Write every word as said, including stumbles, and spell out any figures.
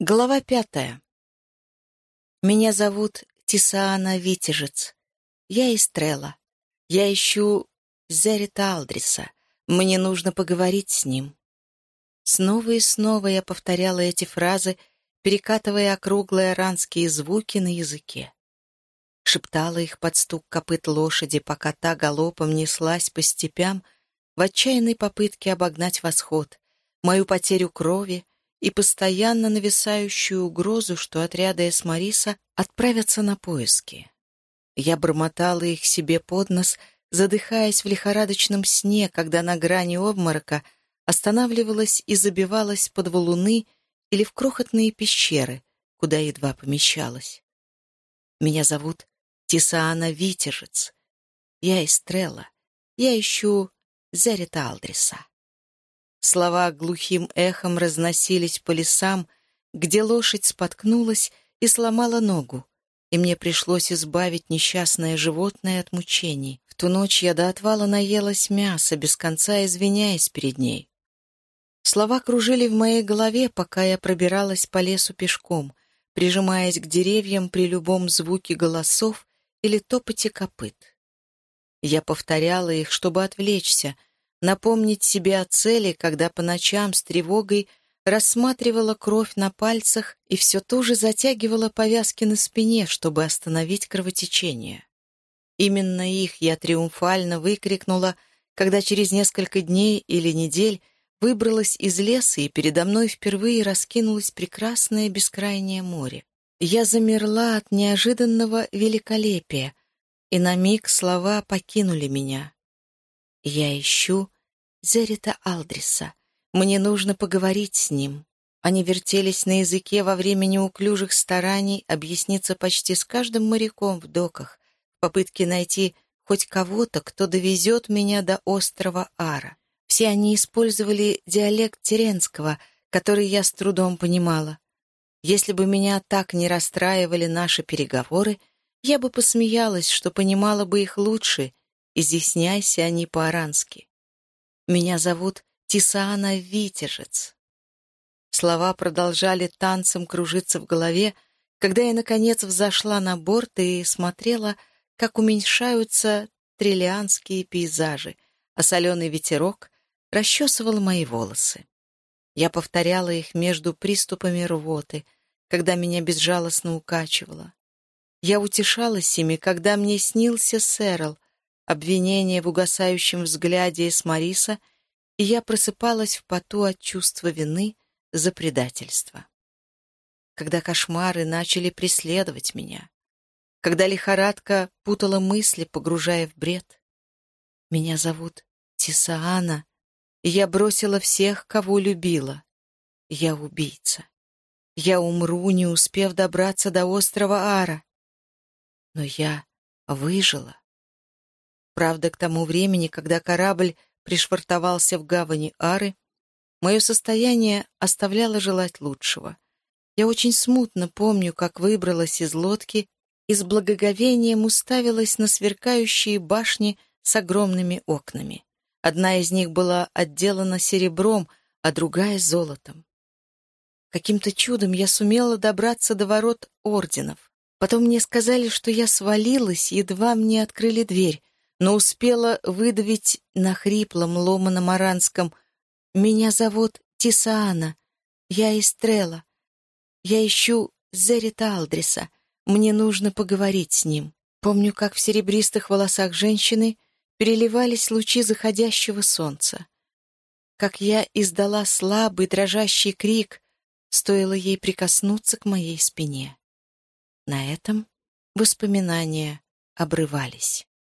Глава пятая. Меня зовут Тисаана Витежец. Я Эстрелла. Я ищу Зерита Алдриса. Мне нужно поговорить с ним. Снова и снова я повторяла эти фразы, перекатывая округлые аранские звуки на языке. Шептала их под стук копыт лошади, пока та галопом неслась по степям в отчаянной попытке обогнать восход, мою потерю крови и постоянно нависающую угрозу, что отряды Эсмариса отправятся на поиски. Я бормотала их себе под нос, задыхаясь в лихорадочном сне, когда на грани обморока останавливалась и забивалась под валуны или в крохотные пещеры, куда едва помещалась. Меня зовут Тисаана Витежец. Я Эстрелла. Я ищу Зерита Алдриса. Слова глухим эхом разносились по лесам, где лошадь споткнулась и сломала ногу, и мне пришлось избавить несчастное животное от мучений. В ту ночь я до отвала наелась мяса, без конца извиняясь перед ней. Слова кружили в моей голове, пока я пробиралась по лесу пешком, прижимаясь к деревьям при любом звуке голосов или топоте копыт. Я повторяла их, чтобы отвлечься, напомнить себе о цели, когда по ночам с тревогой рассматривала кровь на пальцах и все туже затягивала повязки на спине, чтобы остановить кровотечение. Именно их я триумфально выкрикнула, когда через несколько дней или недель выбралась из леса, и передо мной впервые раскинулось прекрасное бескрайнее море. Я замерла от неожиданного великолепия, и на миг слова покинули меня. Я ищу Зерита Алдриса. Мне нужно поговорить с ним. Они вертелись на языке во время неуклюжих стараний объясниться почти с каждым моряком в доках, в попытке найти хоть кого-то, кто довезет меня до острова Ара. Все они использовали диалект Теренского, который я с трудом понимала. Если бы меня так не расстраивали наши переговоры, я бы посмеялась, что понимала бы их лучше, изъясняйся они по-арански. Меня зовут Тисаана Витежец. Слова продолжали танцем кружиться в голове, когда я, наконец, взошла на борт и смотрела, как уменьшаются триллианские пейзажи, а соленый ветерок расчесывал мои волосы. Я повторяла их между приступами рвоты, когда меня безжалостно укачивало. Я утешалась ими, когда мне снился Сэрл, обвинение в угасающем взгляде Эсмариса, и я просыпалась в поту от чувства вины за предательство. Когда кошмары начали преследовать меня, когда лихорадка путала мысли, погружая в бред. Меня зовут Тисаана, и я бросила всех, кого любила. Я убийца. Я умру, не успев добраться до острова Ара. Но я выжила. Правда, к тому времени, когда корабль пришвартовался в гавани Ары, мое состояние оставляло желать лучшего. Я очень смутно помню, как выбралась из лодки и с благоговением уставилась на сверкающие башни с огромными окнами. Одна из них была отделана серебром, а другая — золотом. Каким-то чудом я сумела добраться до ворот орденов. Потом мне сказали, что я свалилась, едва мне открыли дверь, но успела выдавить на хриплом, ломаном аранском: «Меня зовут Тисаана. Я Эстрелла. Я ищу Зерита Алдриса. Мне нужно поговорить с ним». Помню, как в серебристых волосах женщины переливались лучи заходящего солнца. Как я издала слабый дрожащий крик, стоило ей прикоснуться к моей спине. На этом воспоминания обрывались.